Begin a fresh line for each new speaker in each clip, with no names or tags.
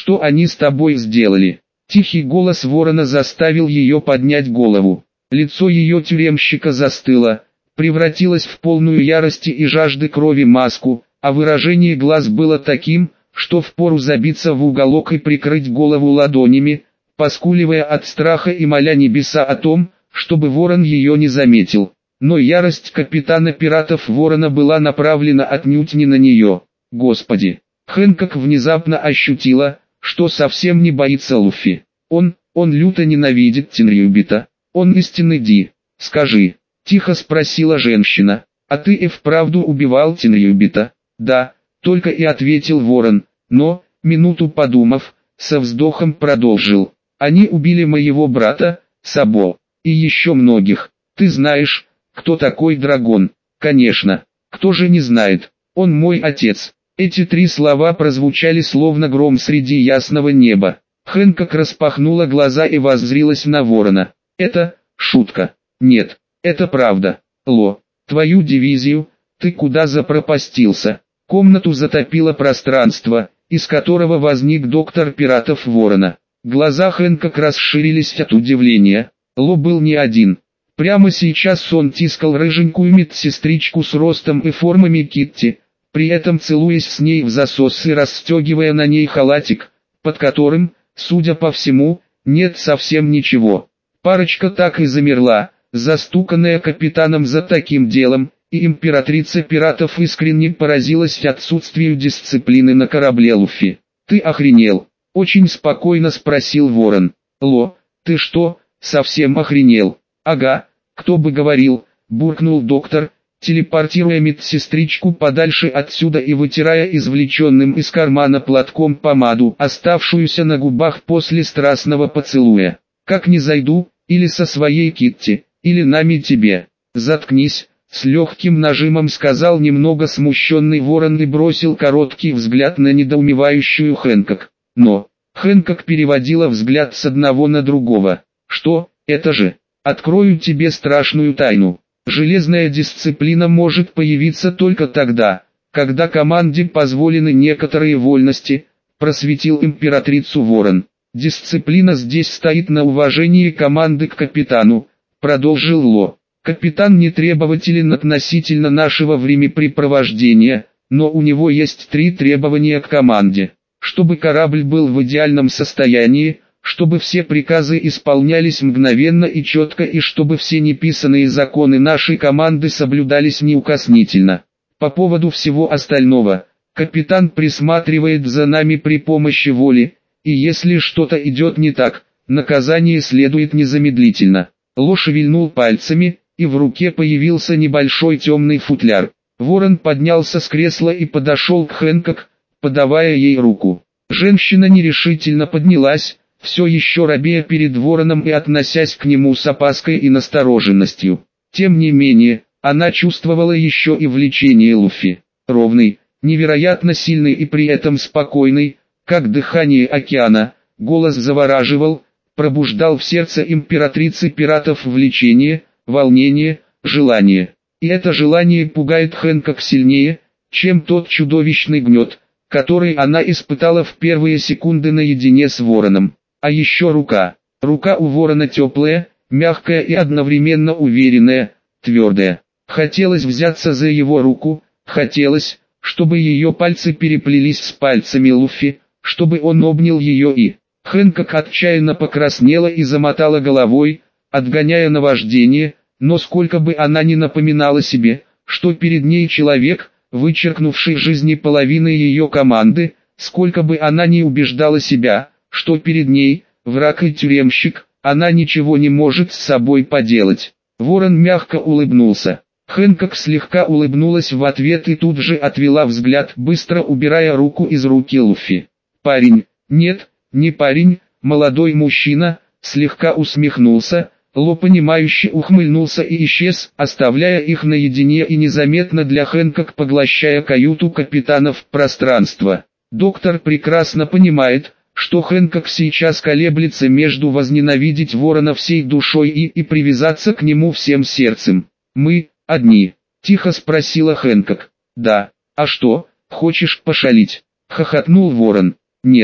Что они с тобой сделали? Тихий голос ворона заставил ее поднять голову. Лицо ее тюремщика застыло, превратилось в полную ярости и жажды крови маску, а выражение глаз было таким, что впору забиться в уголок и прикрыть голову ладонями, поскуливая от страха и моля небеса о том, чтобы ворон ее не заметил. Но ярость капитана пиратов Ворона была направлена отнюдь не на нее. Господи! Хэнкок внезапно ощутила, что совсем не боится Луффи. Он люто ненавидит Тинрюбита. Он истинный Ди. Скажи, тихо спросила женщина, а ты и вправду убивал Тинрюбита? Да, только и ответил Ворон, но, минуту подумав, со вздохом продолжил. Они убили моего брата, Сабо, и еще многих. Ты знаешь, кто такой дракон? Конечно, кто же не знает, он мой отец. Эти три слова прозвучали словно гром среди ясного неба. Хэнкок распахнула глаза и воззрилась на Ворона. Это шутка. Нет, это правда. Ло, твою дивизию, ты куда запропастился? Комнату затопило пространство, из которого возник доктор пиратов Ворона. Глаза Хэнкок расширились от удивления. Ло был не один. Прямо сейчас он тискал рыженькую медсестричку с ростом и формами Китти, при этом целуясь с ней в засос и расстегивая на ней халатик, под которым, судя по всему, нет совсем ничего. Парочка так и замерла, застуканная капитаном за таким делом, и императрица пиратов искренне поразилась отсутствию дисциплины на корабле Луффи. «Ты охренел?» — очень спокойно спросил Ворон. «Ло, ты что, совсем охренел?» «Ага, кто бы говорил», — буркнул доктор, телепортируя медсестричку подальше отсюда и вытирая извлеченным из кармана платком помаду, оставшуюся на губах после страстного поцелуя. «Как не зайду, или со своей Китти, или нами тебе. Заткнись», — с легким нажимом сказал немного смущенный Ворон и бросил короткий взгляд на недоумевающую Хэнкок. Но Хэнкок переводила взгляд с одного на другого. «Что, это же? Открою тебе страшную тайну. Железная дисциплина может появиться только тогда, когда команде позволены некоторые вольности», — просветил императрицу Ворон. «Дисциплина здесь стоит на уважении команды к капитану», — продолжил Ло. «Капитан не требователен относительно нашего времяпрепровождения, но у него есть три требования к команде. Чтобы корабль был в идеальном состоянии, чтобы все приказы исполнялись мгновенно и четко и чтобы все неписанные законы нашей команды соблюдались неукоснительно. По поводу всего остального, капитан присматривает за нами при помощи воли, и если что-то идет не так, наказание следует незамедлительно». Ло шевельнул пальцами, и в руке появился небольшой темный футляр. Ворон поднялся с кресла и подошел к Хэнкок, подавая ей руку. Женщина нерешительно поднялась, все еще робея перед Вороном и относясь к нему с опаской и настороженностью. Тем не менее, она чувствовала еще и влечение Луффи. Ровный, невероятно сильный и при этом спокойный, как дыхание океана, голос завораживал, пробуждал в сердце императрицы пиратов влечение, волнение, желание. И это желание пугает Хэнкок сильнее, чем тот чудовищный гнет, который она испытала в первые секунды наедине с Вороном. А еще рука. Рука у Ворона теплая, мягкая и одновременно уверенная, твердая. Хотелось взяться за его руку, хотелось, чтобы ее пальцы переплелись с пальцами Луффи, чтобы он обнял ее и... Хэнкок отчаянно покраснела и замотала головой, отгоняя наваждение, но сколько бы она ни напоминала себе, что перед ней человек, вычеркнувший жизни половины ее команды, сколько бы она ни убеждала себя, что перед ней, враг и тюремщик, она ничего не может с собой поделать. Ворон мягко улыбнулся. Хэнкок слегка улыбнулась в ответ и тут же отвела взгляд, быстро убирая руку из руки Луффи. «Парень, нет, не парень, молодой мужчина», слегка усмехнулся, Ло понимающе ухмыльнулся и исчез, оставляя их наедине и незаметно для Хэнкок поглощая каюту капитана в пространство. Доктор прекрасно понимает, что Хэнкок сейчас колеблется между возненавидеть Ворона всей душой и привязаться к нему всем сердцем. «Мы, одни?» – тихо спросила Хэнкок. «Да, а что, хочешь пошалить?» – хохотнул Ворон. «Нет,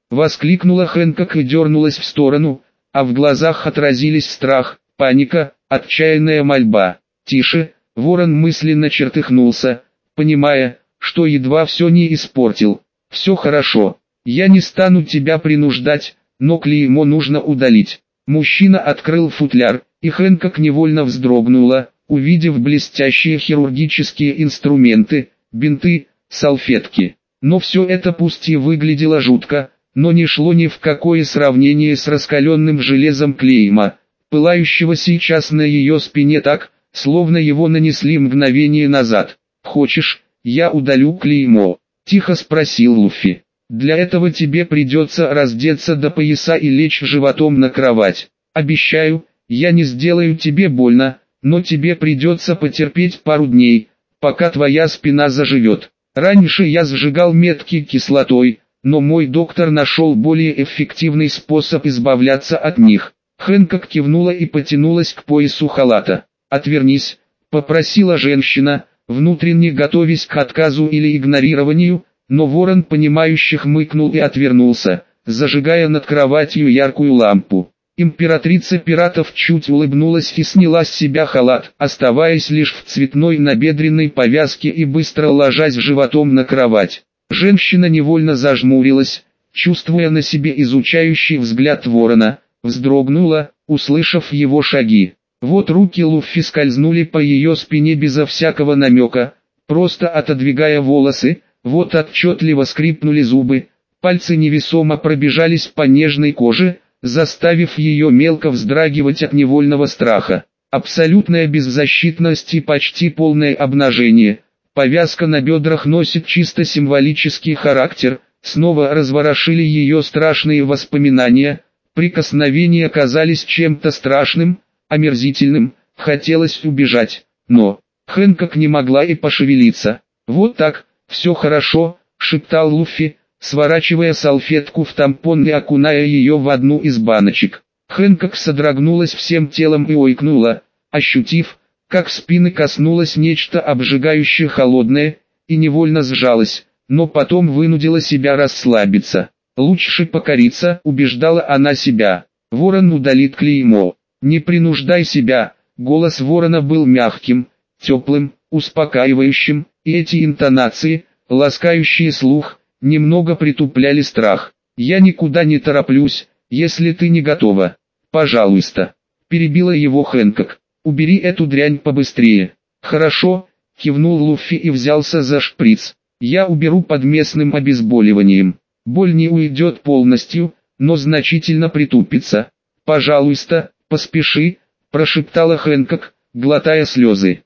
Воскликнула Хэнкок и дернулась в сторону, а в глазах отразились страх, паника, отчаянная мольба. «Тише!» Ворон мысленно чертыхнулся, понимая, что едва все не испортил. «Все хорошо. Я не стану тебя принуждать, но клеймо нужно удалить». Мужчина открыл футляр, и Хэнкок невольно вздрогнула, увидев блестящие хирургические инструменты, бинты, салфетки. Но все это пусть и выглядело жутко, но не шло ни в какое сравнение с раскаленным железом клейма, пылающего сейчас на ее спине так, словно его нанесли мгновение назад. «Хочешь, я удалю клеймо?» – тихо спросил Луффи. «Для этого тебе придется раздеться до пояса и лечь животом на кровать. Обещаю, я не сделаю тебе больно, но тебе придется потерпеть пару дней, пока твоя спина заживет. Раньше я сжигал метки кислотой, но мой доктор нашел более эффективный способ избавляться от них». Хэнкок кивнула и потянулась к поясу халата. «Отвернись», — попросила женщина, внутренне готовясь к отказу или игнорированию, но ворон понимающе хмыкнул и отвернулся, зажигая над кроватью яркую лампу. Императрица пиратов чуть улыбнулась и сняла с себя халат, оставаясь лишь в цветной набедренной повязке и быстро ложась животом на кровать. Женщина невольно зажмурилась, чувствуя на себе изучающий взгляд ворона, вздрогнула, услышав его шаги. Вот руки Луффи скользнули по ее спине безо всякого намека, просто отодвигая волосы, вот отчетливо скрипнули зубы, пальцы невесомо пробежались по нежной коже, заставив ее мелко вздрагивать от невольного страха. Абсолютная беззащитность и почти полное обнажение. Повязка на бедрах носит чисто символический характер, снова разворошили ее страшные воспоминания, прикосновения казались чем-то страшным, омерзительным, хотелось убежать, но Хэнкок не могла и пошевелиться. «Вот так, все хорошо», — шептал Луффи, сворачивая салфетку в тампон и окуная ее в одну из баночек. Хэнкок содрогнулась всем телом и ойкнула, ощутив, как спины коснулось нечто обжигающее холодное, и невольно сжалась, но потом вынудила себя расслабиться. «Лучше покориться», — убеждала она себя. «Ворон удалит клеймо. Не принуждай себя». Голос ворона был мягким, теплым, успокаивающим, и эти интонации, ласкающие слух, немного притупляли страх. «Я никуда не тороплюсь, если ты не готова. Пожалуйста», — перебила его Хэнкок. «Убери эту дрянь побыстрее». «Хорошо», — кивнул Луффи и взялся за шприц. «Я уберу под местным обезболиванием. Боль не уйдет полностью, но значительно притупится. Пожалуйста, поспеши», — прошептала Хэнкок, глотая слезы.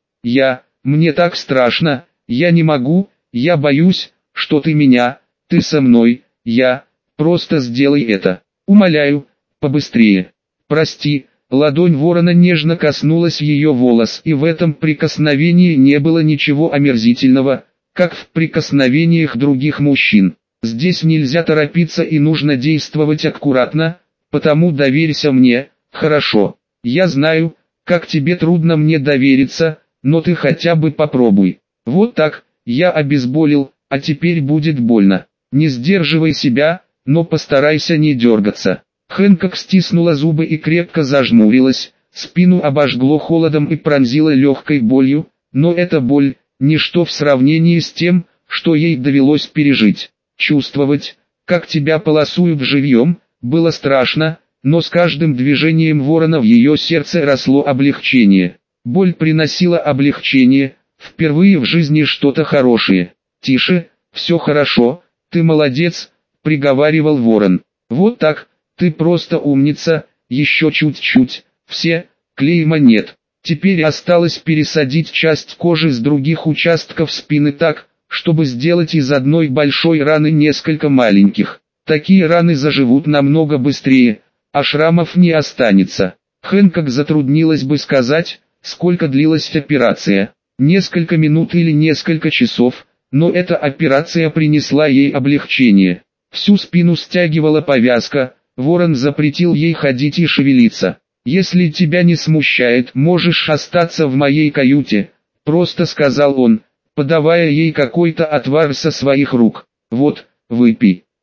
Мне так страшно, я не могу, я боюсь, что ты со мной, просто сделай это, умоляю, побыстрее». «Прости». Ладонь ворона нежно коснулась ее волос, и в этом прикосновении не было ничего омерзительного, как в прикосновениях других мужчин. «Здесь нельзя торопиться и нужно действовать аккуратно, потому доверься мне, хорошо? Я знаю, как тебе трудно мне довериться, но ты хотя бы попробуй. Вот так, я обезболил, а теперь будет больно. Не сдерживай себя, но постарайся не дергаться». Хэнкок стиснула зубы и крепко зажмурилась, спину обожгло холодом и пронзило легкой болью, но эта боль – ничто в сравнении с тем, что ей довелось пережить. Чувствовать, как тебя полосуют живьем, было страшно, но с каждым движением ворона в ее сердце росло облегчение. Боль приносила облегчение, впервые в жизни что-то хорошее. «Тише, все хорошо, ты молодец», — приговаривал ворон. «Вот так, ты просто умница, еще чуть-чуть, клейма нет. Теперь осталось пересадить часть кожи с других участков спины так, чтобы сделать из одной большой раны несколько маленьких. Такие раны заживут намного быстрее, а шрамов не останется». Хэнкок затруднилось бы сказать, сколько длилась операция. Несколько минут или несколько часов, но эта операция принесла ей облегчение. Всю спину стягивала повязка, ворон запретил ей ходить и шевелиться. «Если тебя не смущает, можешь остаться в моей каюте», — просто сказал он, подавая ей какой-то отвар со своих рук. «Вот, выпей».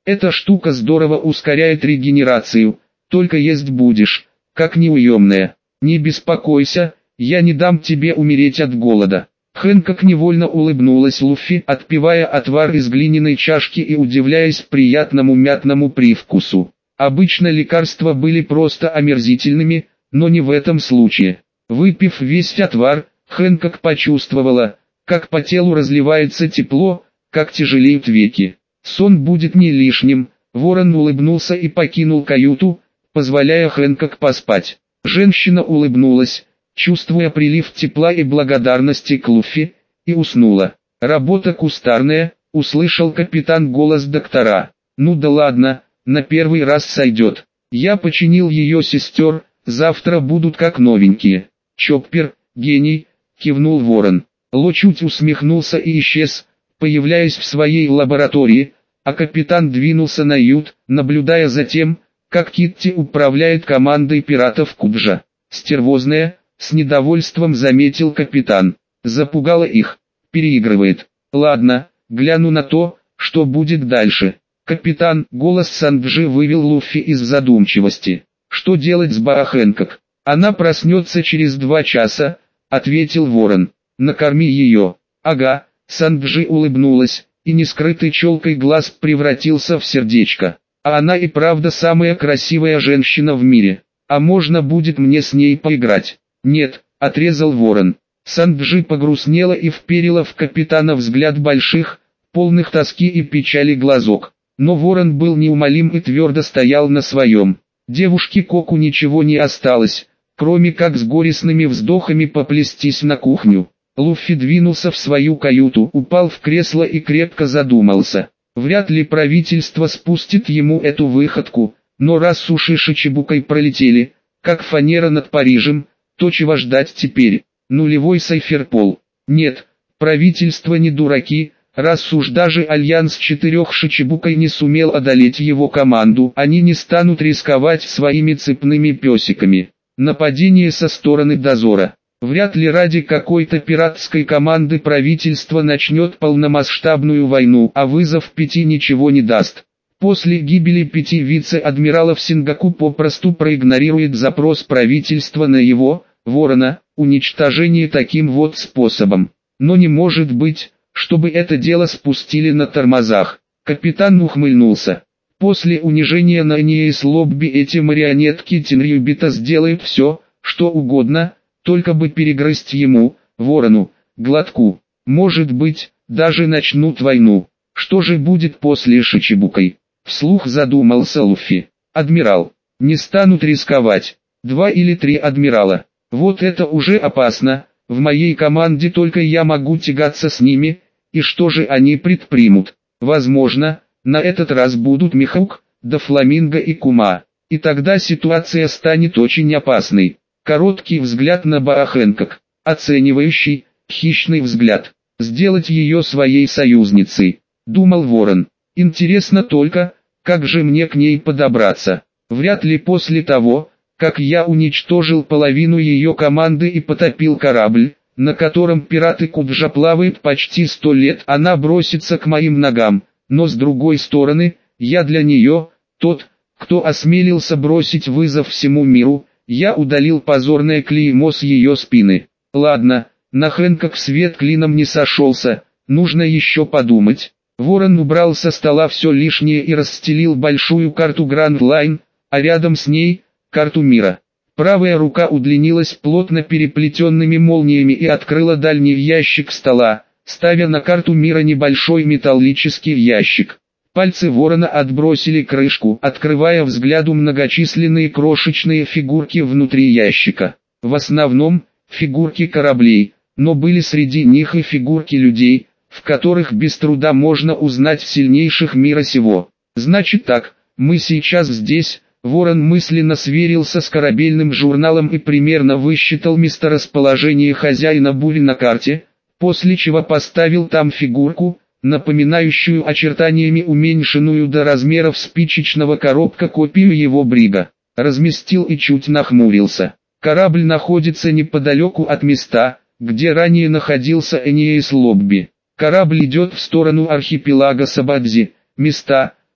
Эта штука здорово ускоряет регенерацию, только есть будешь, как неуемная. Не беспокойся, я не дам тебе умереть от голода. Хэнкок невольно улыбнулась Луффи, отпивая отвар из глиняной чашки и удивляясь приятному мятному привкусу. Обычно лекарства были просто омерзительными, но не в этом случае. Выпив весь отвар, Хэнкок почувствовала, как по телу разливается тепло, как тяжелеют веки. Сон будет не лишним. Ворон улыбнулся и покинул каюту, позволяя Хэнкок поспать. Женщина улыбнулась, чувствуя прилив тепла и благодарности к Луффи, и уснула. «Работа кустарная», — услышал капитан голос доктора. «Ну да ладно, на первый раз сойдет. Я починил ее сестер, завтра будут как новенькие». «Чоппер, гений», — кивнул Ворон. Ло чуть усмехнулся и исчез, появляясь в своей лаборатории, а капитан двинулся на ют, наблюдая за тем, как Китти управляет командой пиратов Куджа. «Стервозная», — с недовольством заметил капитан. «Запугала их. Переигрывает. Ладно, гляну на то, что будет дальше». «Капитан», — голос Санджи вывел Луффи из задумчивости. «Что делать с Баа Хэнкок? Она проснется через 2 часа», — ответил Ворон. «Накорми ее». «Ага», — Санджи улыбнулась, и нескрытый челкой глаз превратился в сердечко. «А она и правда самая красивая женщина в мире. А можно будет мне с ней поиграть?» «Нет», — отрезал Ворон. Санджи погрустнела и вперила в капитана взгляд больших, полных тоски и печали глазок. Но Ворон был неумолим и твердо стоял на своем. Девушке Коку ничего не осталось, кроме как с горестными вздохами поплестись на кухню. Луффи двинулся в свою каюту, упал в кресло и крепко задумался. Вряд ли правительство спустит ему эту выходку, но раз суши Шичибукой пролетели, как фанера над Парижем, то чего ждать теперь? Нулевой сайферпол. Нет, правительство не дураки, раз уж даже Альянс 4 Шичибукой не сумел одолеть его команду, они не станут рисковать своими цепными песиками. Нападение со стороны дозора. Вряд ли ради какой-то пиратской команды правительство начнет полномасштабную войну, а вызов 5 ничего не даст. После гибели 5 вице-адмиралов Сингапур попросту проигнорирует запрос правительства на его, Ворона, уничтожение таким вот способом. Но не может быть, чтобы это дело спустили на тормозах. Капитан ухмыльнулся. После унижения на Ниэс Лобби эти марионетки Тинрюбита сделают все, что угодно, только бы перегрызть ему, Ворону, глотку. Может быть, даже начнут войну. Что же будет после Шичибукой? Вслух задумался Луффи. Адмирал. Не станут рисковать. 2 или 3 адмирала. Вот это уже опасно. В моей команде только я могу тягаться с ними. И что же они предпримут? Возможно, на этот раз будут Михаук, да Фламинго и Кума. И тогда ситуация станет очень опасной. Короткий взгляд на Баа Хэнкок, оценивающий, хищный взгляд. Сделать ее своей союзницей, думал Ворон. Интересно только, как же мне к ней подобраться. Вряд ли после того, как я уничтожил половину ее команды и потопил корабль, на котором пираты Куджа плавают почти 100 лет, она бросится к моим ногам. Но с другой стороны, я для нее, тот, кто осмелился бросить вызов всему миру. Я удалил позорное клеймо с ее спины. Ладно, на Хэнкок свет клином не сошелся, нужно еще подумать. Ворон убрал со стола все лишнее и расстелил большую карту Гранд Лайн, а рядом с ней – карту мира. Правая рука удлинилась плотно переплетенными молниями и открыла дальний ящик стола, ставя на карту мира небольшой металлический ящик. Пальцы Ворона отбросили крышку, открывая взгляду многочисленные крошечные фигурки внутри ящика. В основном, фигурки кораблей, но были среди них и фигурки людей, в которых без труда можно узнать сильнейших мира сего. Значит так, мы сейчас здесь. Ворон мысленно сверился с корабельным журналом и примерно высчитал месторасположение хозяина бури на карте, после чего поставил там фигурку, напоминающую очертаниями уменьшенную до размеров спичечного коробка копию его брига. Разместил и чуть нахмурился. Корабль находится неподалеку от места, где ранее находился Эниэс Лобби. Корабль идет в сторону архипелага Сабадзи, места,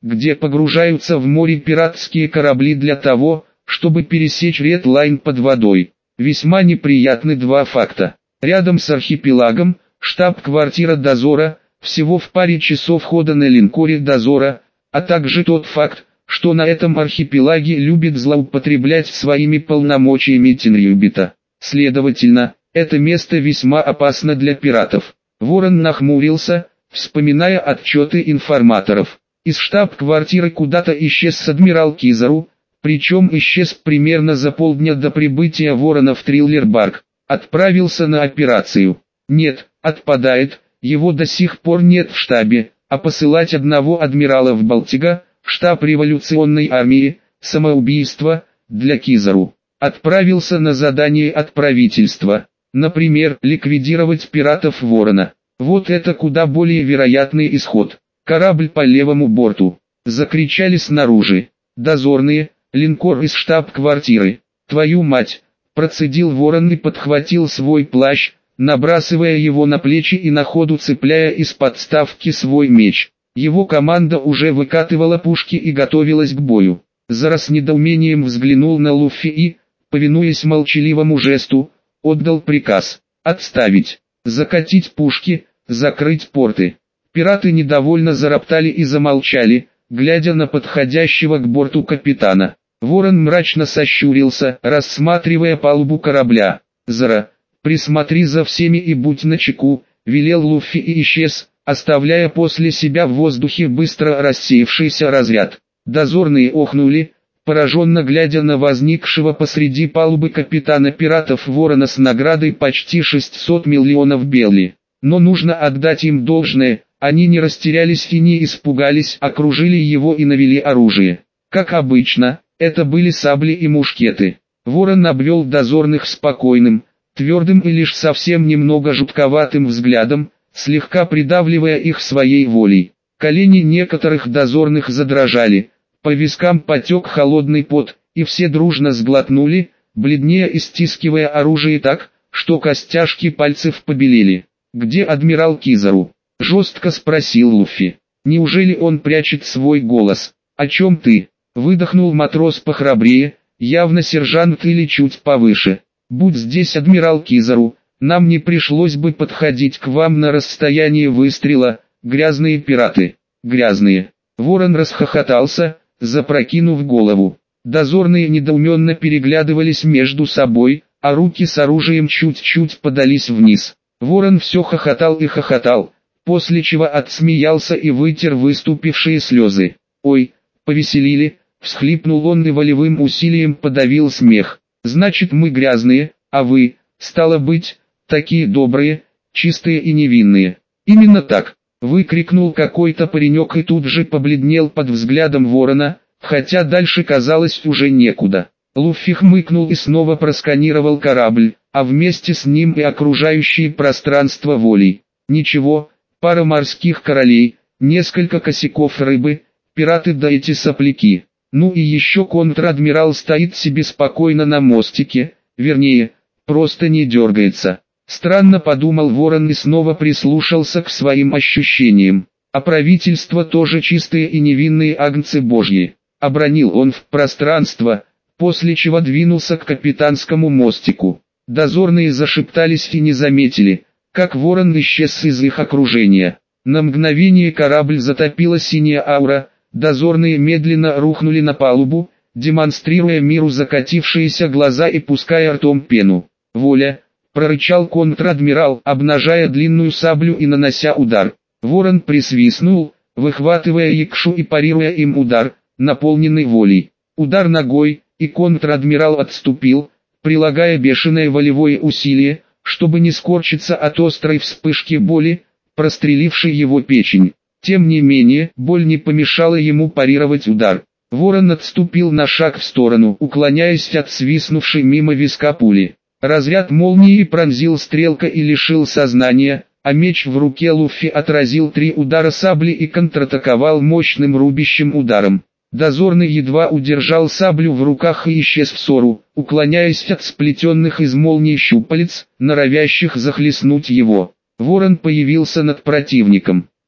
где погружаются в море пиратские корабли для того, чтобы пересечь Ред Лайн под водой. Весьма неприятны два факта. Рядом с архипелагом, штаб-квартира дозора, всего в паре часов хода на линкоре дозора, а также тот факт, что на этом архипелаге любит злоупотреблять своими полномочиями Тинрюбита. Следовательно, это место весьма опасно для пиратов. Ворон нахмурился, вспоминая отчеты информаторов. Из штаб-квартиры куда-то исчез адмирал Кизару, причем исчез примерно за полдня до прибытия Ворона в Триллер-Барк. Отправился на операцию. Нет, отпадает, его до сих пор нет в штабе, а посылать одного адмирала в Балтига, штаб революционной армии, самоубийство, для Кизару. Отправился на задание от правительства, например, ликвидировать пиратов Ворона. Вот это куда более вероятный исход. Корабль по левому борту. Закричали снаружи. Дозорные, линкор из штаб-квартиры. Твою мать! Процедил Ворон и подхватил свой плащ, набрасывая его на плечи и на ходу цепляя из подставки свой меч. Его команда уже выкатывала пушки и готовилась к бою. Зара с недоумением взглянул на Луффи и, повинуясь молчаливому жесту, отдал приказ: отставить, закатить пушки, закрыть порты. Пираты недовольно зароптали и замолчали, глядя на подходящего к борту капитана. Ворон мрачно сощурился, рассматривая палубу корабля. «Зара, присмотри за всеми и будь начеку», — велел Луффи и исчез, оставляя после себя в воздухе быстро рассеявшийся разряд. Дозорные охнули, пораженно глядя на возникшего посреди палубы капитана пиратов Ворона с наградой почти 600 миллионов белли. Но нужно отдать им должное, они не растерялись и не испугались, окружили его и навели оружие. Как обычно, это были сабли и мушкеты. Ворон обвел дозорных спокойным, твердым и лишь совсем немного жутковатым взглядом, слегка придавливая их своей волей. Колени некоторых дозорных задрожали, по вискам потек холодный пот, и все дружно сглотнули, бледнее и стискивая оружие так, что костяшки пальцев побелели. «Где адмирал Кизару?» — жестко спросил Луффи. «Неужели он прячет свой голос?» «О чем ты?» — выдохнул матрос похрабрее, явно сержант или чуть повыше. «Будь здесь адмирал Кизару, нам не пришлось бы подходить к вам на расстояние выстрела, грязные пираты, грязные». Ворон расхохотался, запрокинув голову. Дозорные недоуменно переглядывались между собой, а руки с оружием чуть-чуть подались вниз. Ворон все хохотал и хохотал, после чего отсмеялся и вытер выступившие слезы. «Ой, повеселили», — всхлипнул он и волевым усилием подавил смех. «Значит, мы грязные, а вы, стало быть, такие добрые, чистые и невинные». «Именно так», — выкрикнул какой-то паренек и тут же побледнел под взглядом Ворона, хотя дальше казалось уже некуда. Луффи хмыкнул и снова просканировал корабль, а вместе с ним и окружающее пространство волей. Ничего, пара морских королей, несколько косяков рыбы, пираты да эти сопляки. Ну и еще контр-адмирал стоит себе спокойно на мостике, вернее, просто не дергается. Странно, подумал Ворон и снова прислушался к своим ощущениям. А правительство тоже чистые и невинные агнцы божьи. Обронил он в пространство, после чего двинулся к капитанскому мостику. Дозорные зашептались и не заметили, как Ворон исчез из их окружения. На мгновение корабль затопила синяя аура, дозорные медленно рухнули на палубу, демонстрируя миру закатившиеся глаза и пуская ртом пену. «Воля!» — прорычал контр-адмирал, обнажая длинную саблю и нанося удар. Ворон присвистнул, выхватывая якшу и парируя им удар, наполненный волей. Удар ногой, и контр-адмирал отступил, прилагая бешеное волевое усилие, чтобы не скорчиться от острой вспышки боли, прострелившей его печень. Тем не менее, боль не помешала ему парировать удар. Ворон отступил на шаг в сторону, уклоняясь от свистнувшей мимо виска пули. Разряд молнии пронзил стрелка и лишил сознания, а меч в руке Луффи отразил 3 удара сабли и контратаковал мощным рубящим ударом. Дозорный едва удержал саблю в руках и исчез в ссору, уклоняясь от сплетенных из молнии щупалец, норовящих захлестнуть его. Ворон появился над противником.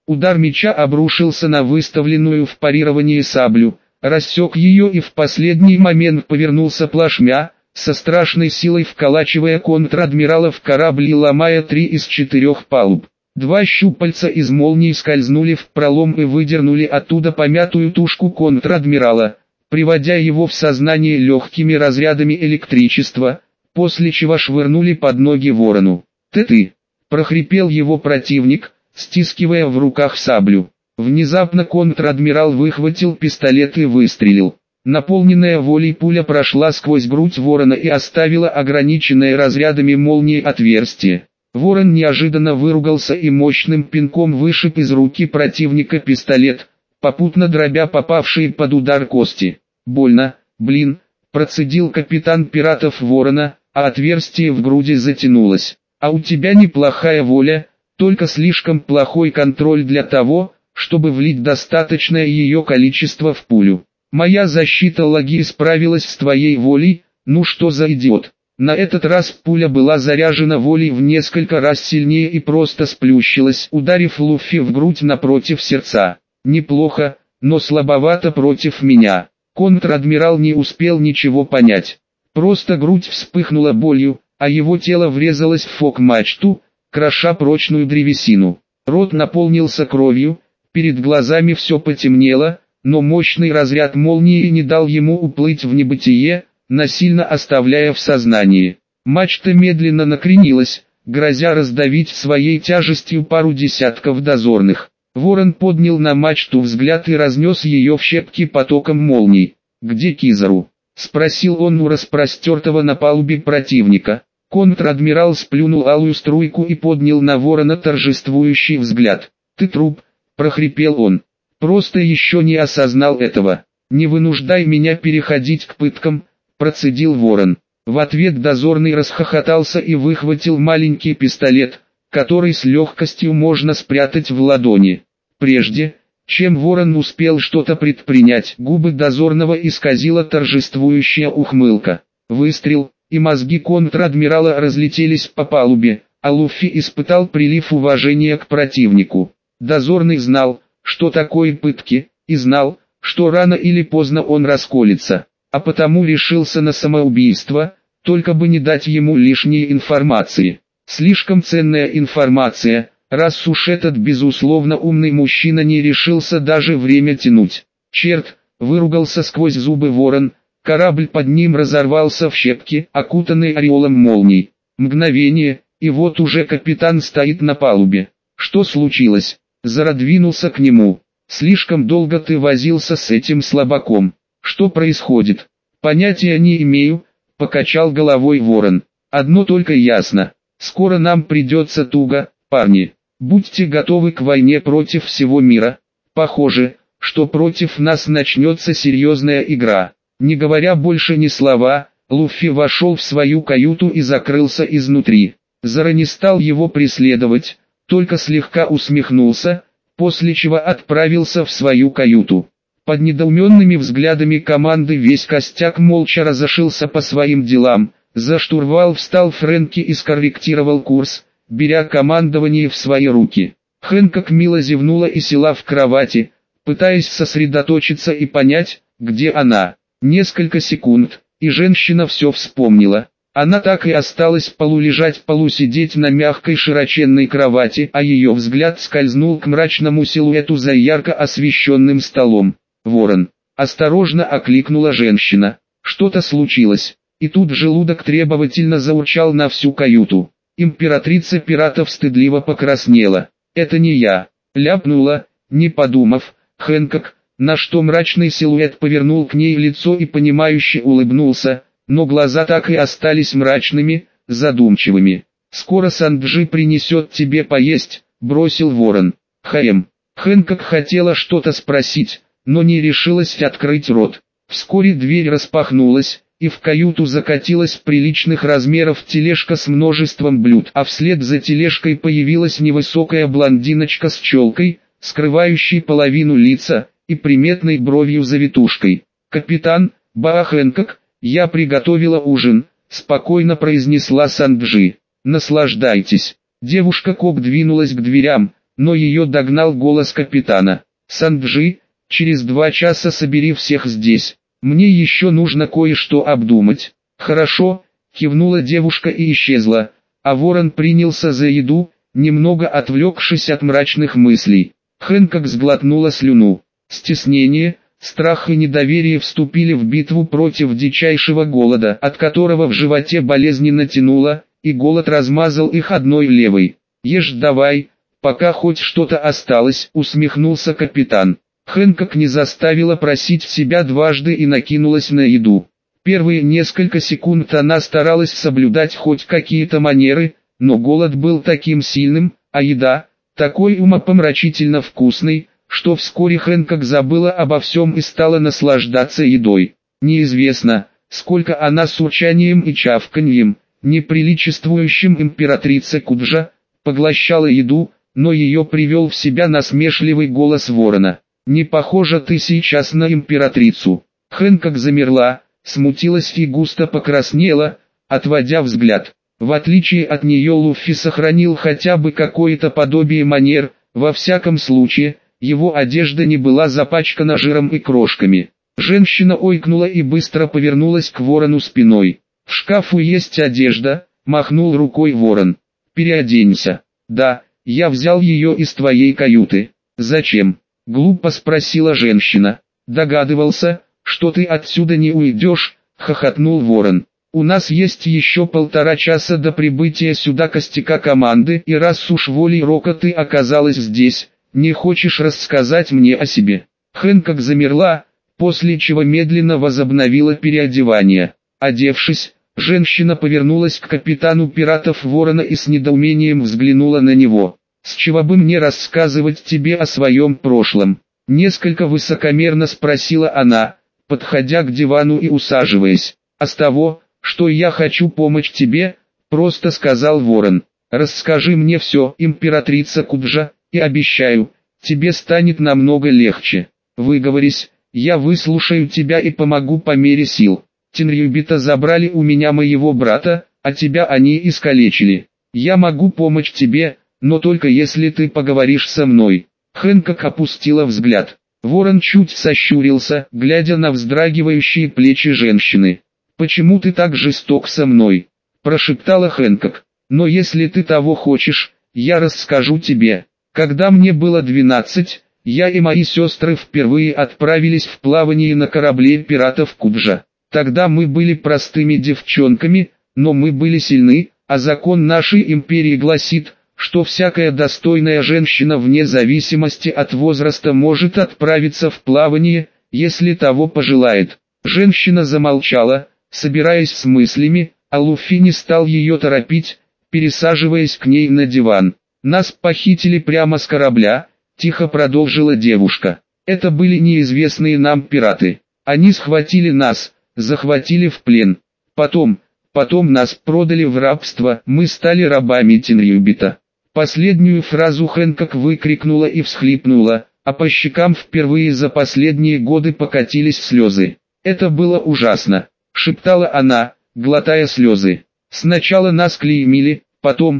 Удар меча обрушился на выставленную в парировании саблю, рассек ее и в последний момент повернулся плашмя, со страшной силой вколачивая контр-адмирала в корабль и ломая 3 из 4 палуб. 2 щупальца из молнии скользнули в пролом и выдернули оттуда помятую тушку контр-адмирала, приводя его в сознание легкими разрядами электричества, после чего швырнули под ноги ворону. «Ты!» – прохрипел его противник, стискивая в руках саблю. Внезапно контр-адмирал выхватил пистолет и выстрелил. Наполненная волей пуля прошла сквозь грудь ворона и оставила ограниченное разрядами молнии отверстие. Ворон неожиданно выругался и мощным пинком вышиб из руки противника пистолет, попутно дробя попавшие под удар кости. «Больно, блин», – процедил капитан пиратов Ворона, а отверстие в груди затянулось. «А у тебя неплохая воля, только слишком плохой контроль для того, чтобы влить достаточное ее количество в пулю. Моя защита лаги справилась с твоей волей, ну что за идиот». На этот раз пуля была заряжена волей в несколько раз сильнее и просто сплющилась, ударив Луффи в грудь напротив сердца. «Неплохо, но слабовато против меня». Контр-адмирал не успел ничего понять. Просто грудь вспыхнула болью, а его тело врезалось в фок-мачту, кроша прочную древесину. Рот наполнился кровью, перед глазами все потемнело, но мощный разряд молнии не дал ему уплыть в небытие, насильно оставляя в сознании. Мачта медленно накренилась, грозя раздавить своей тяжестью пару десятков дозорных. Ворон поднял на мачту взгляд и разнес ее в щепки потоком молний. «Где Кизару?» – спросил он у распростертого на палубе противника. Контр-адмирал сплюнул алую струйку и поднял на ворона торжествующий взгляд. «Ты труп», – прохрипел он. «Просто еще не осознал этого. Не вынуждай меня переходить к пыткам», – процедил ворон. В ответ дозорный расхохотался и выхватил маленький пистолет, который с легкостью можно спрятать в ладони. Прежде, чем ворон успел что-то предпринять, губы дозорного исказила торжествующая ухмылка. Выстрел, и мозги контр-адмирала разлетелись по палубе, а Луффи испытал прилив уважения к противнику. Дозорный знал, что такое пытки, и знал, что рано или поздно он расколется, а потому решился на самоубийство, только бы не дать ему лишней информации. Слишком ценная информация, раз уж этот безусловно умный мужчина не решился даже время тянуть. «Черт!» – выругался сквозь зубы ворон, корабль под ним разорвался в щепки, окутанный ореолом молний. Мгновение, и вот уже капитан стоит на палубе. «Что случилось?» Зара двинулся к нему. «Слишком долго ты возился с этим слабаком. Что происходит?» «Понятия не имею», – покачал головой ворон. «Одно только ясно. Скоро нам придется туго, парни. Будьте готовы к войне против всего мира. Похоже, что против нас начнется серьезная игра». Не говоря больше ни слова, Луффи вошел в свою каюту и закрылся изнутри. Зара не стал его преследовать, только слегка усмехнулся, после чего отправился в свою каюту. Под недоуменными взглядами команды весь костяк молча разошелся по своим делам. За штурвал встал Фрэнки и скорректировал курс, беря командование в свои руки. Хэнкок мило зевнула и села в кровати, пытаясь сосредоточиться и понять, где она. Несколько секунд, и женщина все вспомнила. Она так и осталась полулежать, полусидеть на мягкой широченной кровати, а ее взгляд скользнул к мрачному силуэту за ярко освещенным столом. «Ворон!» – осторожно окликнула женщина. Что-то случилось, и тут желудок требовательно заурчал на всю каюту. Императрица пиратов стыдливо покраснела. «Это не я!» – ляпнула, не подумав, Хэнкок, на что мрачный силуэт повернул к ней лицо и понимающе улыбнулся, но глаза так и остались мрачными, задумчивыми. «Скоро Санджи принесет тебе поесть», — бросил ворон. Хэнкок хотела что-то спросить, но не решилась открыть рот. Вскоре дверь распахнулась, и в каюту закатилась приличных размеров тележка с множеством блюд, а вслед за тележкой появилась невысокая блондиночка с челкой, скрывающей половину лица, и приметной бровью-завитушкой. «Капитан, Баа Хэнкок, я приготовила ужин», — спокойно произнесла Санджи. «Наслаждайтесь». Девушка Кок двинулась к дверям, но ее догнал голос капитана. «Санджи, через 2 часа собери всех здесь. Мне еще нужно кое-что обдумать». «Хорошо», кивнула девушка и исчезла, а ворон принялся за еду, немного отвлекшись от мрачных мыслей. Хэнкок сглотнула слюну. Стеснение, страх и недоверие вступили в битву против дичайшего голода, от которого в животе болезненно тянуло, и голод размазал их одной левой. «Ешь давай, пока хоть что-то осталось», — усмехнулся капитан. Хэнкок не заставила просить себя дважды и накинулась на еду. Первые несколько секунд она старалась соблюдать хоть какие-то манеры, но голод был таким сильным, а еда такой умопомрачительно вкусной, что вскоре Хэнкок забыла обо всем и стала наслаждаться едой. Неизвестно, сколько она с урчанием и чавканьем, неприличествующим императрице Куджа, поглощала еду, но ее привел в себя насмешливый голос ворона. «Не похожа ты сейчас на императрицу». Хэнкок замерла, смутилась и густо покраснела, отводя взгляд. В отличие от нее Луффи сохранил хотя бы какое-то подобие манер, во всяком случае, его одежда не была запачкана жиром и крошками. Женщина ойкнула и быстро повернулась к ворону спиной. «В шкафу есть одежда», — махнул рукой ворон. «Переоденься». «Да, я взял ее из твоей каюты». «Зачем?» — глупо спросила женщина. «Догадывался, что ты отсюда не уйдешь», — хохотнул ворон. «У нас есть еще 1,5 часа до прибытия сюда костяка команды, и раз уж волей Рока ты оказалась здесь, не хочешь рассказать мне о себе?» Хэнкок замерла, после чего медленно возобновила переодевание. Одевшись, женщина повернулась к капитану пиратов Ворона и с недоумением взглянула на него. «С чего бы мне рассказывать тебе о своем прошлом?» Несколько высокомерно спросила она, подходя к дивану и усаживаясь. «А с того, что я хочу помочь тебе», — просто сказал ворон. «Расскажи мне все, императрица Куджа, и обещаю, тебе станет намного легче. Выговорись, я выслушаю тебя и помогу по мере сил. Тинрюбита забрали у меня моего брата, а тебя они искалечили. Я могу помочь тебе, но только если ты поговоришь со мной». Хэнкок опустила взгляд. Ворон чуть сощурился, глядя на вздрагивающие плечи женщины. «Почему ты так жесток со мной?» – прошептала Хэнкок. «Но если ты того хочешь, я расскажу тебе. Когда мне было 12, я и мои сестры впервые отправились в плавание на корабле пиратов Куджа. Тогда мы были простыми девчонками, но мы были сильны, а закон нашей империи гласит, что всякая достойная женщина вне зависимости от возраста может отправиться в плавание, если того пожелает». Женщина замолчала, собираясь с мыслями, а Луффи не стал ее торопить, пересаживаясь к ней на диван. «Нас похитили прямо с корабля», — тихо продолжила девушка. «Это были неизвестные нам пираты. Они схватили нас, захватили в плен. Потом нас продали в рабство, мы стали рабами Тинрюбита». Последнюю фразу Хэнкок выкрикнула и всхлипнула, а по щекам впервые за последние годы покатились слезы. «Это было ужасно», — шептала она, глотая слезы. «Сначала нас клеймили, потом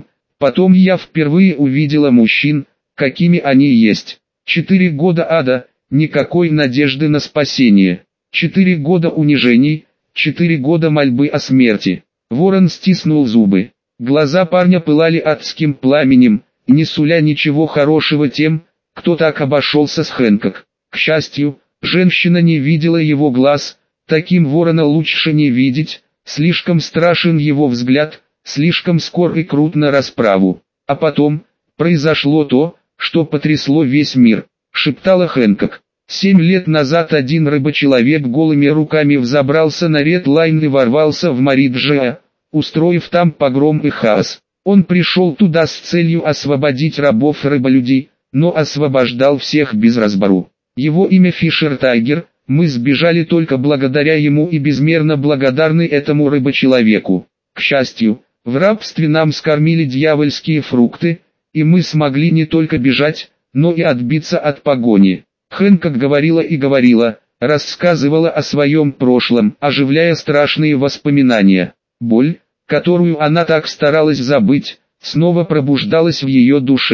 я впервые увидела мужчин, какими они есть. 4 года ада, никакой надежды на спасение. 4 года унижений, 4 года мольбы о смерти». Ворон стиснул зубы. Глаза парня пылали адским пламенем, не суля ничего хорошего тем, кто так обошелся с Хэнкок. К счастью, женщина не видела его глаз, таким ворона лучше не видеть, слишком страшен его взгляд, слишком скор и крут на расправу. «А потом, произошло то, что потрясло весь мир», — шептала Хэнкок. 7 лет назад один рыбочеловек голыми руками взобрался на Ред-Лайн и ворвался в Мариджиа, устроив там погром и хаос. Он пришел туда с целью освободить рабов-рыболюдей, но освобождал всех без разбору. Его имя Фишер Тайгер, мы сбежали только благодаря ему и безмерно благодарны этому рыбочеловеку. К счастью, в рабстве нам скормили дьявольские фрукты, и мы смогли не только бежать, но и отбиться от погони». Хэнкок говорила и говорила, рассказывала о своем прошлом, оживляя страшные воспоминания. Боль, которую она так старалась забыть, снова пробуждалась в ее душе.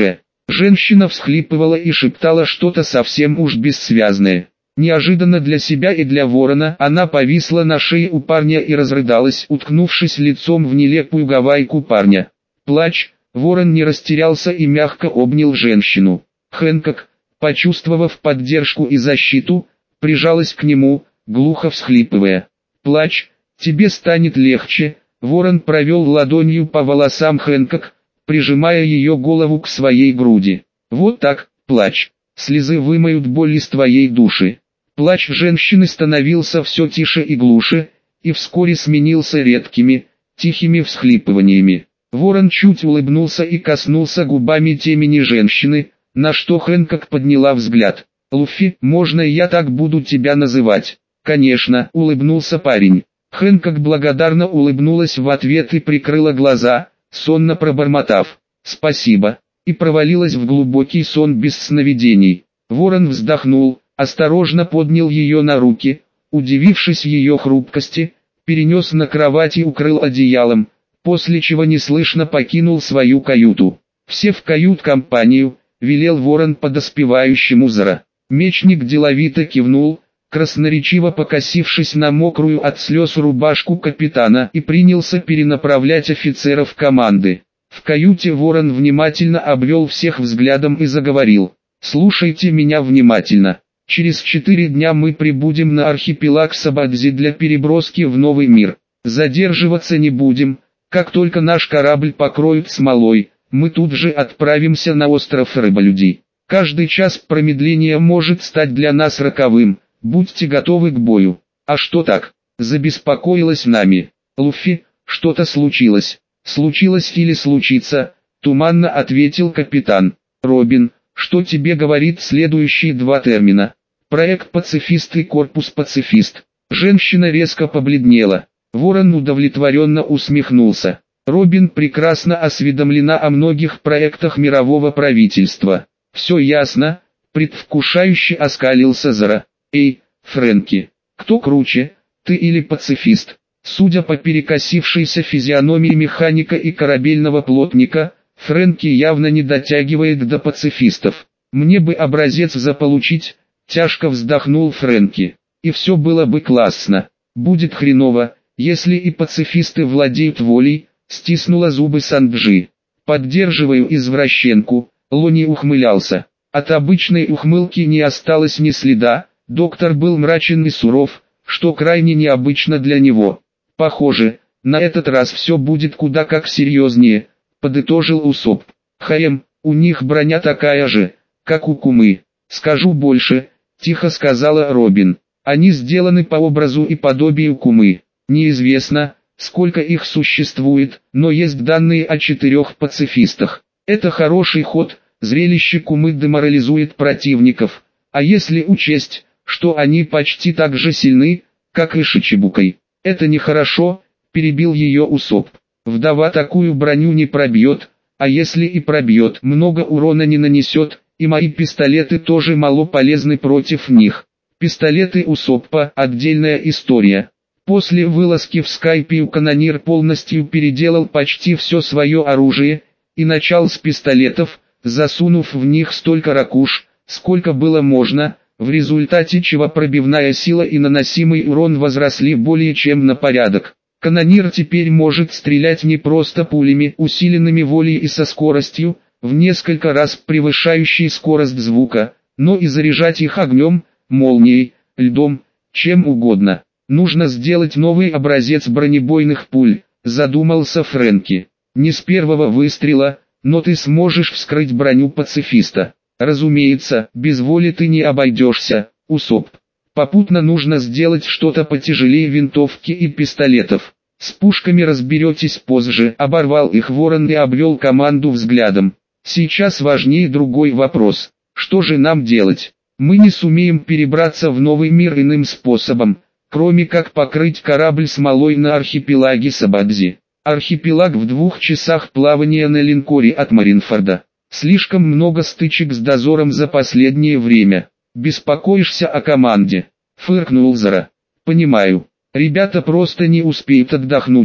Женщина всхлипывала и шептала что-то совсем уж бессвязное. Неожиданно для себя и для ворона она повисла на шее у парня и разрыдалась, уткнувшись лицом в нелепую гавайку парня. Плач, ворон не растерялся и мягко обнял женщину. Хэнкок, почувствовав поддержку и защиту, прижалась к нему, глухо всхлипывая. «Плачь, тебе станет легче», — ворон провел ладонью по волосам Хэнкок, прижимая ее голову к своей груди. «Вот так, плачь, слезы вымоют боль из твоей души». Плач женщины становился все тише и глуше, и вскоре сменился редкими, тихими всхлипываниями. Ворон чуть улыбнулся и коснулся губами темени женщины, на что Хэнкок подняла взгляд. «Луфи, можно я так буду тебя называть?» «Конечно», — улыбнулся парень. Хэнкок благодарно улыбнулась в ответ и прикрыла глаза, сонно пробормотав «спасибо», и провалилась в глубокий сон без сновидений. Ворон вздохнул, осторожно поднял ее на руки, удивившись ее хрупкости, перенес на кровать и укрыл одеялом, после чего неслышно покинул свою каюту. «Все в кают-компанию», — велел ворон подоспевающему Зара. Мечник деловито кивнул, красноречиво покосившись на мокрую от слез рубашку капитана, и принялся перенаправлять офицеров команды. В каюте ворон внимательно обвел всех взглядом и заговорил. «Слушайте меня внимательно. Через 4 дня мы прибудем на архипелаг Сабадзи для переброски в новый мир. Задерживаться не будем, как только наш корабль покроют смолой, мы тут же отправимся на остров Рыболюдей. Каждый час промедления может стать для нас роковым, будьте готовы к бою». «А что так?» — забеспокоилась Нами. «Луфи, что-то случилось». «Случилось или случится?» — туманно ответил капитан. «Робин, что тебе говорит следующие два термина? Проект «Пацифист» и корпус «Пацифист». Женщина резко побледнела. Ворон удовлетворенно усмехнулся. Робин прекрасно осведомлена о многих проектах мирового правительства. «Все ясно», — предвкушающе оскалился Зара. «Эй, Фрэнки, кто круче, ты или пацифист?» Судя по перекосившейся физиономии механика и корабельного плотника, Фрэнки явно не дотягивает до пацифистов. «Мне бы образец заполучить», — тяжко вздохнул Фрэнки. «И все было бы классно. Будет хреново, если и пацифисты владеют волей», — стиснула зубы Санджи. «Поддерживаю извращенку», — Лони ухмылялся. От обычной ухмылки не осталось ни следа, доктор был мрачен и суров, что крайне необычно для него. «Похоже, на этот раз все будет куда как серьезнее», — подытожил Усоп. «Хаем, у них броня такая же, как у Кумы. Скажу больше», — тихо сказала Робин. «Они сделаны по образу и подобию Кумы. Неизвестно, сколько их существует, но есть данные о 4 пацифистах. Это хороший ход, зрелище Кумы деморализует противников, а если учесть, что они почти так же сильны, как и Шичибукай. Это нехорошо», — перебил ее Усоп. «Вдова такую броню не пробьет, а если и пробьет, много урона не нанесет, и мои пистолеты тоже мало полезны против них». Пистолеты Усопа — отдельная история. После вылазки в Скайпию канонир полностью переделал почти все свое оружие, и начал с пистолетов, засунув в них столько ракуш, сколько было можно, в результате чего пробивная сила и наносимый урон возросли более чем на порядок. Канонир теперь может стрелять не просто пулями, усиленными волей и со скоростью, в несколько раз превышающей скорость звука, но и заряжать их огнем, молнией, льдом, чем угодно. «Нужно сделать новый образец бронебойных пуль», — задумался Фрэнки. «Не с первого выстрела, но ты сможешь вскрыть броню пацифиста. Разумеется, без воли ты не обойдешься, Усоп. Попутно нужно сделать что-то потяжелее винтовки и пистолетов. С пушками разберетесь позже», — оборвал их ворон и обвел команду взглядом. «Сейчас важнее другой вопрос. Что же нам делать? Мы не сумеем перебраться в новый мир иным способом, кроме как покрыть корабль смолой на архипелаге Сабадзи. Архипелаг в 2 часах плавания на линкоре от Маринфорда. Слишком много стычек с дозором за последнее время. Беспокоишься о команде?» — фыркнул Зара. «Понимаю. Ребята просто не успеют отдохнуть,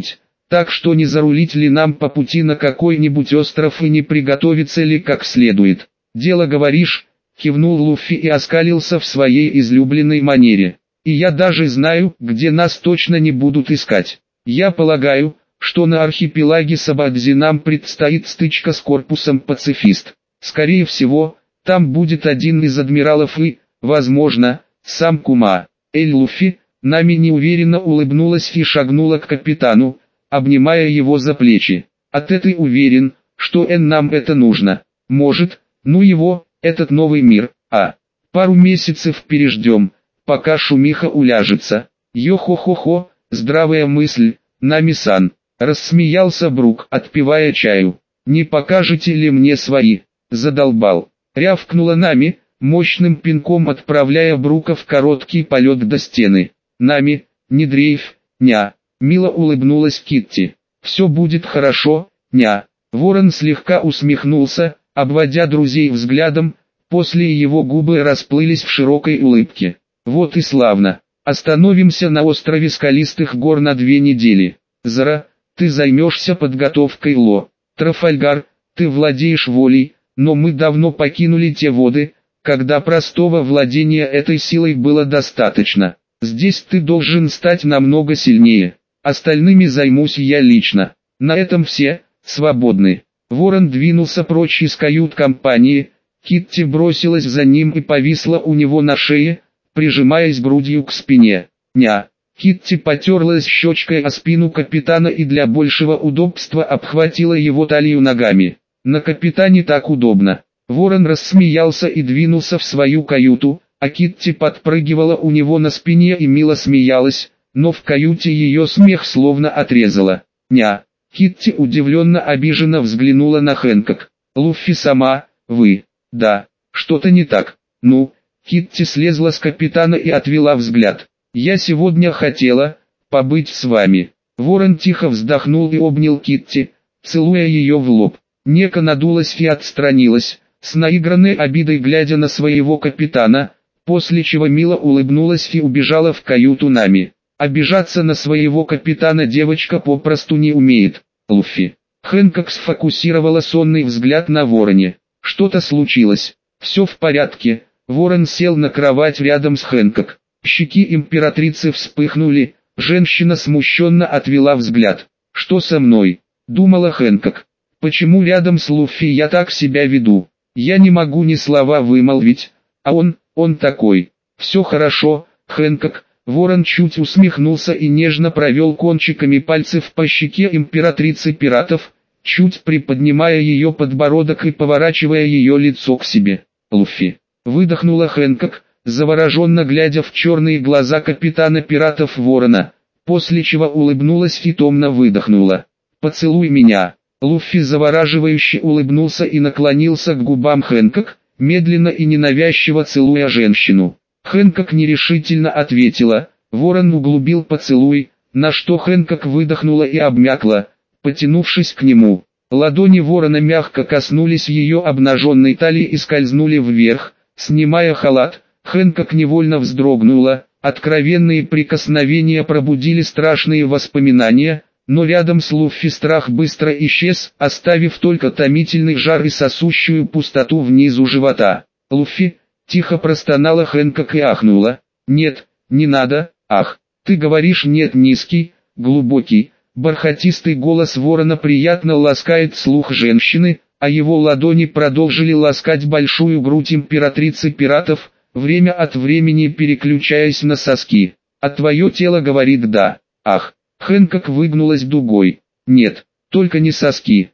Так что не зарулить ли нам по пути на какой-нибудь остров и не приготовиться ли как следует? Дело говоришь, кивнул Луффи и оскалился в своей излюбленной манере. И я даже знаю, где нас точно не будут искать. Я полагаю, что на архипелаге Сабадзи нам предстоит стычка с корпусом пацифист. Скорее всего, там будет один из адмиралов и, возможно, сам Кума. Луффи, Нами неуверенно улыбнулась и шагнула к капитану, обнимая его за плечи. А ты уверен, что нам это нужно? Может, ну его, этот новый мир, пару месяцев переждем, пока шумиха уляжется. Йо-хо-хо-хо, здравая мысль, Нами-сан, рассмеялся Брук, отпивая чаю. Не покажете ли мне свои? Задолбал. Рявкнула Нами, мощным пинком отправляя Брука в короткий полет до стены. Нами, не дрейф, ня. Мило улыбнулась Китти. Все будет хорошо, ня. Ворон слегка усмехнулся, обводя друзей взглядом, после его губы расплылись в широкой улыбке. Вот и славно. Остановимся на острове Скалистых гор на 2 недели. Зара, ты займешься подготовкой Ло. Трафальгар, ты владеешь волей, но мы давно покинули те воды, когда простого владения этой силой было достаточно. Здесь ты должен стать намного сильнее. Остальными займусь я лично. На этом все, свободны. Ворон двинулся прочь из кают-компании, Китти бросилась за ним и повисла у него на шее, прижимаясь грудью к спине. Ня. Китти потерлась щечкой о спину капитана и для большего удобства обхватила его талию ногами. На капитане так удобно. Ворон рассмеялся и двинулся в свою каюту, а Китти подпрыгивала у него на спине и мило смеялась, но в каюте ее смех словно отрезала. Ня. Китти удивленно обиженно взглянула на Хэнкок. Луффи сама, вы, да, что-то не так. Ну, Китти слезла с капитана и отвела взгляд. Я сегодня хотела побыть с вами. Ворон тихо вздохнул и обнял Китти, целуя ее в лоб. Нека надулась и отстранилась, с наигранной обидой глядя на своего капитана, после чего мило улыбнулась и убежала в каюту Нами. Обижаться на своего капитана девочка попросту не умеет. Луффи. Хэнкок сфокусировала сонный взгляд на Вороне. Что-то случилось. Все в порядке. Ворон сел на кровать рядом с Хэнкок. Щеки императрицы вспыхнули, женщина смущенно отвела взгляд. «Что со мной?» — думала Хэнкок. «Почему рядом с Луффи я так себя веду? Я не могу ни слова вымолвить, а он такой. Все хорошо, Хэнкок». Ворон чуть усмехнулся и нежно провел кончиками пальцев по щеке императрицы пиратов, чуть приподнимая ее подбородок и поворачивая ее лицо к себе. «Луффи», — выдохнула Хэнкок, завороженно глядя в черные глаза капитана пиратов Ворона, после чего улыбнулась и томно выдохнула. «Поцелуй меня». Луффи завораживающе улыбнулся и наклонился к губам Хэнкок, медленно и ненавязчиво целуя женщину. Хэнкок нерешительно ответила, Ворон углубил поцелуй, на что Хэнкок выдохнула и обмякла, потянувшись к нему. Ладони Ворона мягко коснулись ее обнаженной талии и скользнули вверх, снимая халат. Хэнкок невольно вздрогнула, откровенные прикосновения пробудили страшные воспоминания, но рядом с Луффи страх быстро исчез, оставив только томительный жар и сосущую пустоту внизу живота. «Луффи», — тихо простонала Хэнкок и ахнула. «Нет, не надо, ах, ты говоришь нет». Низкий, глубокий, бархатистый голос Ворона приятно ласкает слух женщины, а его ладони продолжили ласкать большую грудь императрицы пиратов, время от времени переключаясь на соски. «А твое тело говорит да». «Ах». Хэнкок выгнулась дугой. «Нет, только не соски».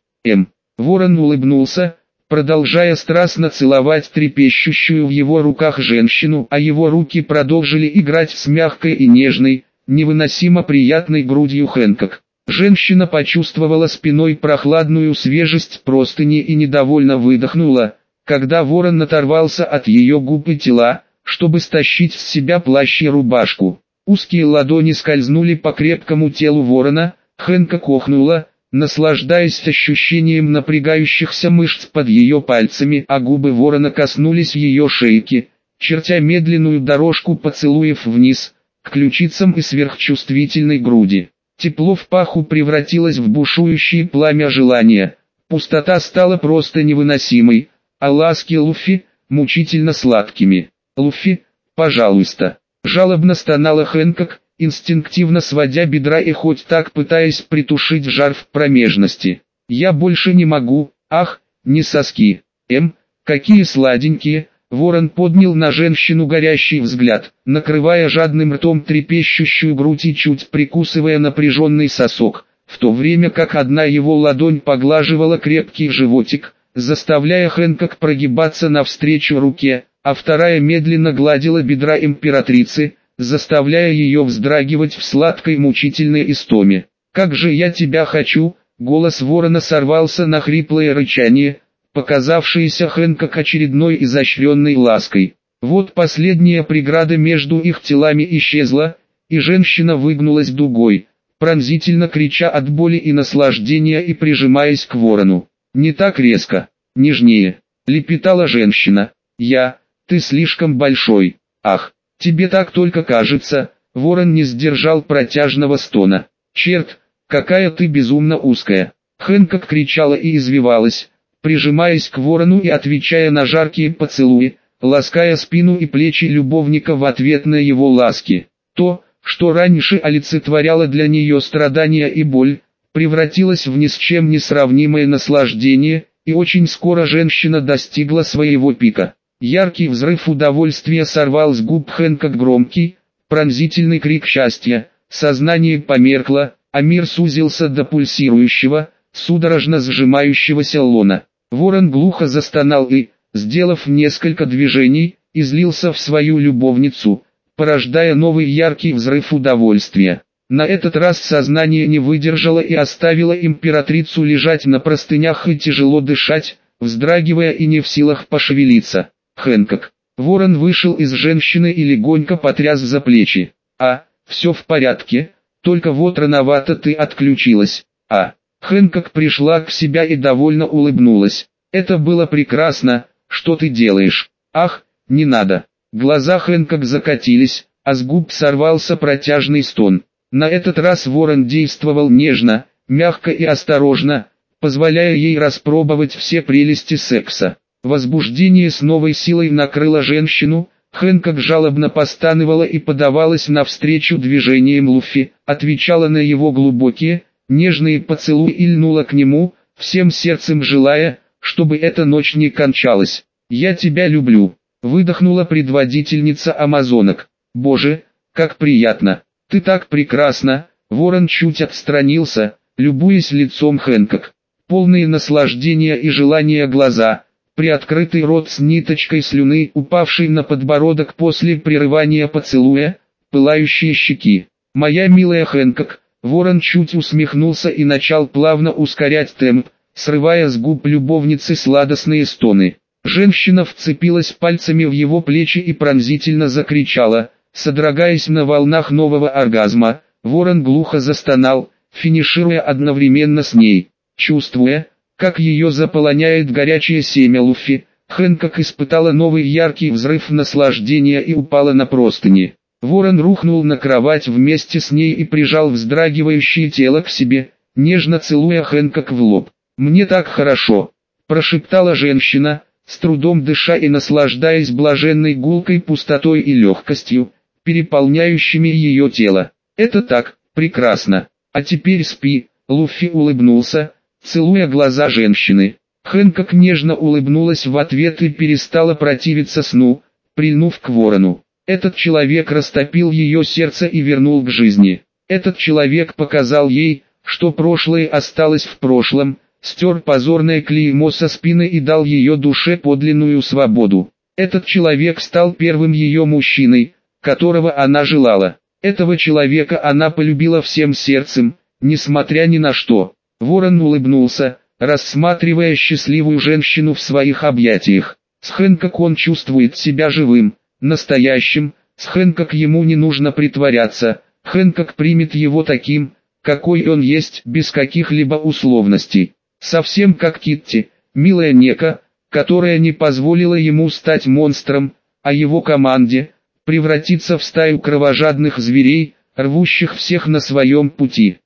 Ворон улыбнулся, продолжая страстно целовать трепещущую в его руках женщину, а его руки продолжили играть с мягкой и нежной, невыносимо приятной грудью Хэнкок. Женщина почувствовала спиной прохладную свежесть простыни и недовольно выдохнула, когда Ворон оторвался от ее губ и тела, чтобы стащить с себя плащ и рубашку. Узкие ладони скользнули по крепкому телу Ворона, Хэнкок охнула, наслаждаясь ощущением напрягающихся мышц под ее пальцами, а губы Ворона коснулись ее шейки, чертя медленную дорожку поцелуев вниз, к ключицам и сверхчувствительной груди. Тепло в паху превратилось в бушующее пламя желания. Пустота стала просто невыносимой, а ласки Луфи – мучительно сладкими. «Луфи, пожалуйста!» – жалобно стонала Хэнкок, инстинктивно сводя бедра и хоть так пытаясь притушить жар в промежности. «Я больше не могу, ах, не соски! Какие сладенькие!» Ворон поднял на женщину горящий взгляд, накрывая жадным ртом трепещущую грудь и чуть прикусывая напряженный сосок, в то время как одна его ладонь поглаживала крепкий животик, заставляя Хэнкок прогибаться навстречу руке, а вторая медленно гладила бедра императрицы, заставляя ее вздрагивать в сладкой мучительной истоме. «Как же я тебя хочу!» Голос ворона сорвался на хриплое рычание, показавшееся Хэнкок очередной изощренной лаской. Вот последняя преграда между их телами исчезла, и женщина выгнулась дугой, пронзительно крича от боли и наслаждения и прижимаясь к ворону. «Не так резко, нежнее», — лепетала женщина. Ты слишком большой. Ах, тебе так только кажется». Ворон не сдержал протяжного стона. «Черт, какая ты безумно узкая!» Хэнкок кричала и извивалась, прижимаясь к ворону и отвечая на жаркие поцелуи, лаская спину и плечи любовника в ответ на его ласки. То, что раньше олицетворяло для нее страдания и боль, превратилось в ни с чем не сравнимое наслаждение, и очень скоро женщина достигла своего пика. Яркий взрыв удовольствия сорвал с губ Хэнкок громкий, пронзительный крик счастья, сознание померкло, а мир сузился до пульсирующего, судорожно сжимающегося лона. Ворон глухо застонал и, сделав несколько движений, излился в свою любовницу, порождая новый яркий взрыв удовольствия. На этот раз сознание не выдержало и оставило императрицу лежать на простынях и тяжело дышать, вздрагивая и не в силах пошевелиться. «Хэнкок». Ворон вышел из женщины и легонько потряс за плечи. Все в порядке, только вот рановато ты отключилась». Хэнкок пришла к себя и довольно улыбнулась. «Это было прекрасно, что ты делаешь?» «Ах, не надо». Глаза Хэнкок закатились, а с губ сорвался протяжный стон. На этот раз ворон действовал нежно, мягко и осторожно, позволяя ей распробовать все прелести секса. Возбуждение с новой силой накрыло женщину, Хэнкок жалобно постанывала и подавалась навстречу движениям Луфи, отвечала на его глубокие, нежные поцелуи и льнула к нему, всем сердцем желая, чтобы эта ночь не кончалась. «Я тебя люблю», — выдохнула предводительница амазонок. «Боже, как приятно! Ты так прекрасна!» Ворон чуть отстранился, любуясь лицом Хэнкок. Полные наслаждения и желания глаза, приоткрытый рот с ниточкой слюны, упавший на подбородок после прерывания поцелуя, пылающие щеки. «Моя милая Хэнкок», ворон чуть усмехнулся и начал плавно ускорять темп, срывая с губ любовницы сладостные стоны. Женщина вцепилась пальцами в его плечи и пронзительно закричала, содрогаясь на волнах нового оргазма. Ворон глухо застонал, финишируя одновременно с ней. Чувствуя, как ее заполоняет горячее семя Луфи, Хэнкок испытала новый яркий взрыв наслаждения и упала на простыни. Ворон рухнул на кровать вместе с ней и прижал вздрагивающее тело к себе, нежно целуя Хэнкок в лоб. «Мне так хорошо», – прошептала женщина, с трудом дыша и наслаждаясь блаженной гулкой пустотой и легкостью, переполняющими ее тело. «Это так, прекрасно. А теперь спи», – Луфи улыбнулся, целуя глаза женщины. Хэнкок нежно улыбнулась в ответ и перестала противиться сну, прильнув к ворону. Этот человек растопил ее сердце и вернул к жизни. Этот человек показал ей, что прошлое осталось в прошлом, стер позорное клеймо со спины и дал ее душе подлинную свободу. Этот человек стал первым ее мужчиной, которого она желала. Этого человека она полюбила всем сердцем, несмотря ни на что. Ворон улыбнулся, рассматривая счастливую женщину в своих объятиях. С Хэнкок он чувствует себя живым, настоящим, с Хэнкок ему не нужно притворяться, Хэнкок примет его таким, какой он есть, без каких-либо условностей. Совсем как Китти, милая Нека, которая не позволила ему стать монстром, а его команде превратиться в стаю кровожадных зверей, рвущих всех на своем пути.